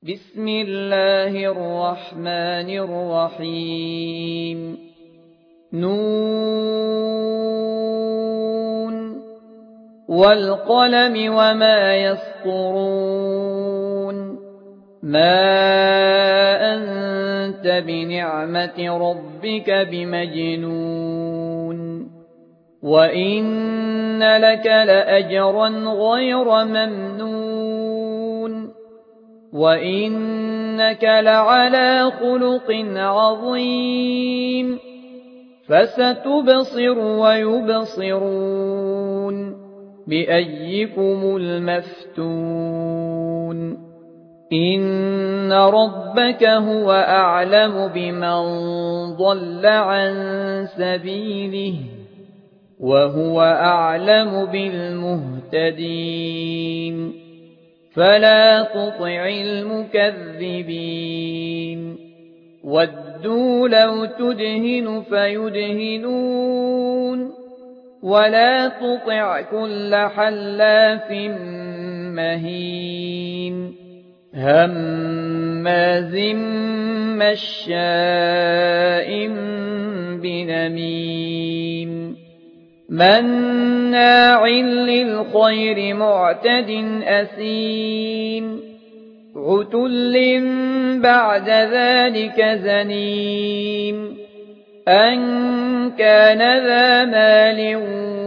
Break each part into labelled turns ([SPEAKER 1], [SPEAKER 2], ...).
[SPEAKER 1] بسم الله الرحمن الرحيم نون والقلم وما يسطرون ما أنت بنعمة ربك بمجنون وإن لك لأجرا غير ممنون وإنك لعلى خلق عظيم فستبصر ويبصرون بأيكم المفتون إن ربك هو أعلم بمن ضل عن سبيله وهو أعلم بالمهتدين فلا تطع المكذبين ودوا لو تدهن فيدهنون ولا تطع كل حلاف مهين هماز مشاء بنميم مناع للخير معتد أثيم عتل بعد ذلك زنيم أن كان ذا مال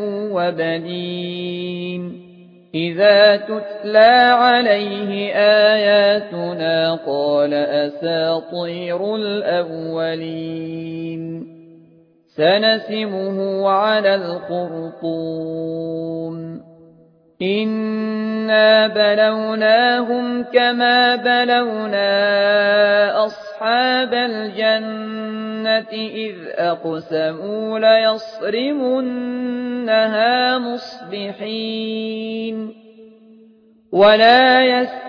[SPEAKER 1] وبنين إذا تتلى عليه آياتنا قال أساطير الأولين سنسمه على الخرطوم إنا بلوناهم كما بلونا أصحاب الجنة إذ أقسموا ليصرمنها مصبحين ولا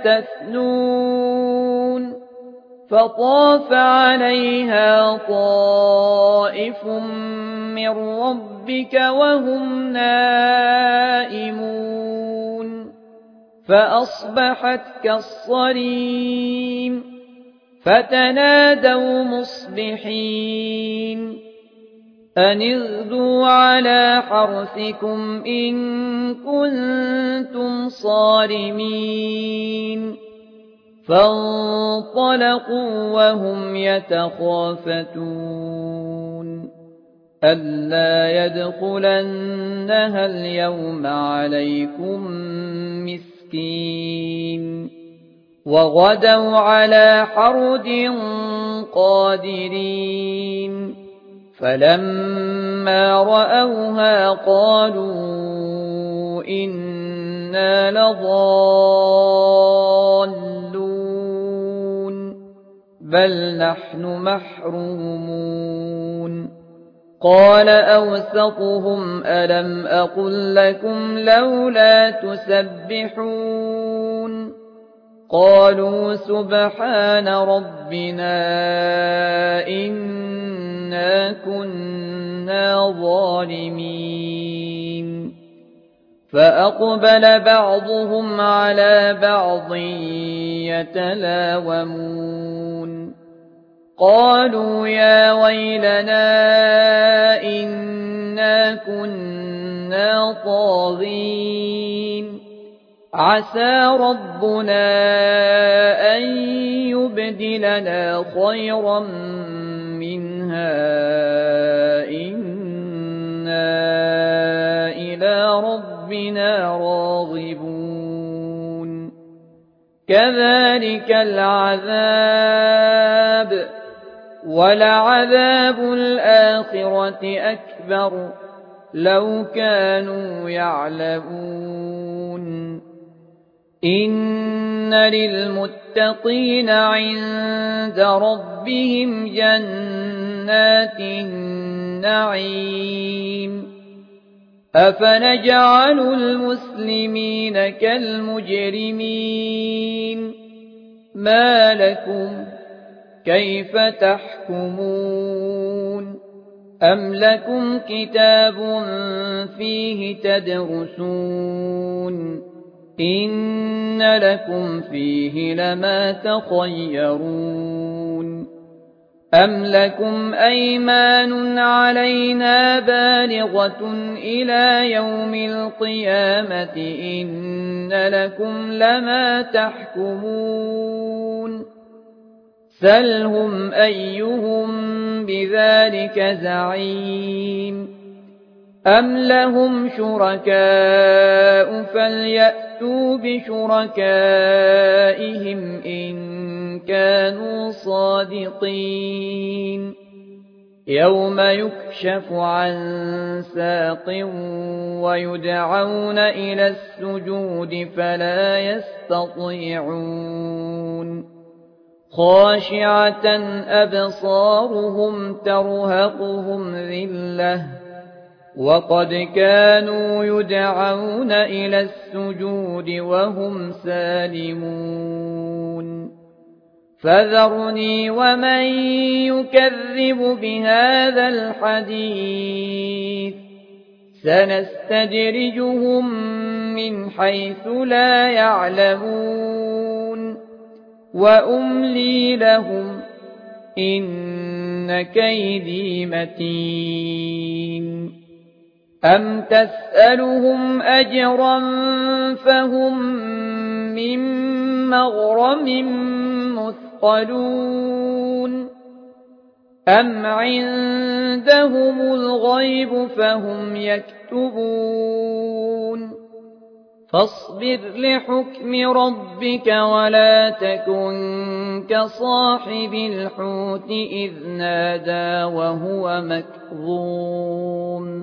[SPEAKER 1] يستثنون فطاف عليها طائف من ربك وهم نائمون فأصبحت كالصريم فتنادوا مصبحين أن اغدوا على حرثكم إن كنتم صارمين فانطلقوا وهم يتخافتون ألا يدخلنها اليوم عليكم مسكين وغدوا على حرد قادرين فلما رأوها قالوا إنا لضالون بل نحن محرومون قال أوسطهم ألم أقل لكم لولا تسبحون قالوا سبحان ربنا إنا كنا ظالمين فأقبل بعضهم على بعض يتلاومون قالوا يا ويلنا إنا كنا طاغين عسى ربنا أن يبدلنا خيرا منها إنا إلى ربنا راغبون كذلك العذاب ولعذاب الآخرة أكبر لو كانوا يعلمون إن للمتقين عند ربهم جنات النعيم أفنجعل المسلمين كالمجرمين ما لكم كيف تحكمون أم لكم كتاب فيه تدرسون إن لكم فيه لما تخيرون أم لكم أيمان علينا بالغة إلى يوم القيامة إن لكم لما تحكمون سلهم أيهم بذلك زعيم أم لهم شركاء فليأتوا بشركائهم إن كانوا صادقين يوم يكشف عن ساق ويدعون إلى السجود فلا يستطيعون خاشعة أبصارهم ترهقهم ذلة وقد كانوا يدعون إلى السجود وهم سالمون فذرني ومن يكذب بهذا الحديث سنستدرجهم من حيث لا يعلمون وأملي لهم إن كيدي متين أم تسألهم أجرا فهم من مغرم مثقلون أم عندهم الغيب فهم يكتبون فاصبر لحكم ربك ولا تكن كصاحب الحوت إذ نادى وهو مكظوم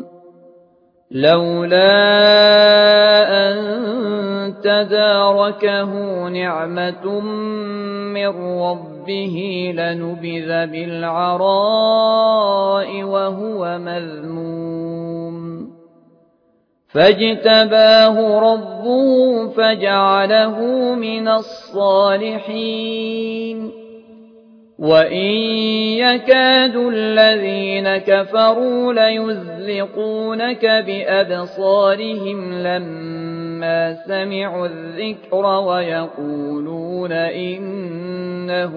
[SPEAKER 1] لولا أن تداركه نعمة من ربه لنبذ بالعراء وهو مذموم فاجتباه ربه فجعله من الصالحين وإن يكاد الذين كفروا ليزلقونك بأبصارهم لما سمعوا الذكر ويقولون إنه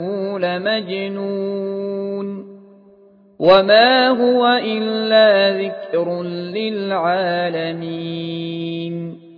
[SPEAKER 1] لمجنون وما هو إلا ذكر للعالمين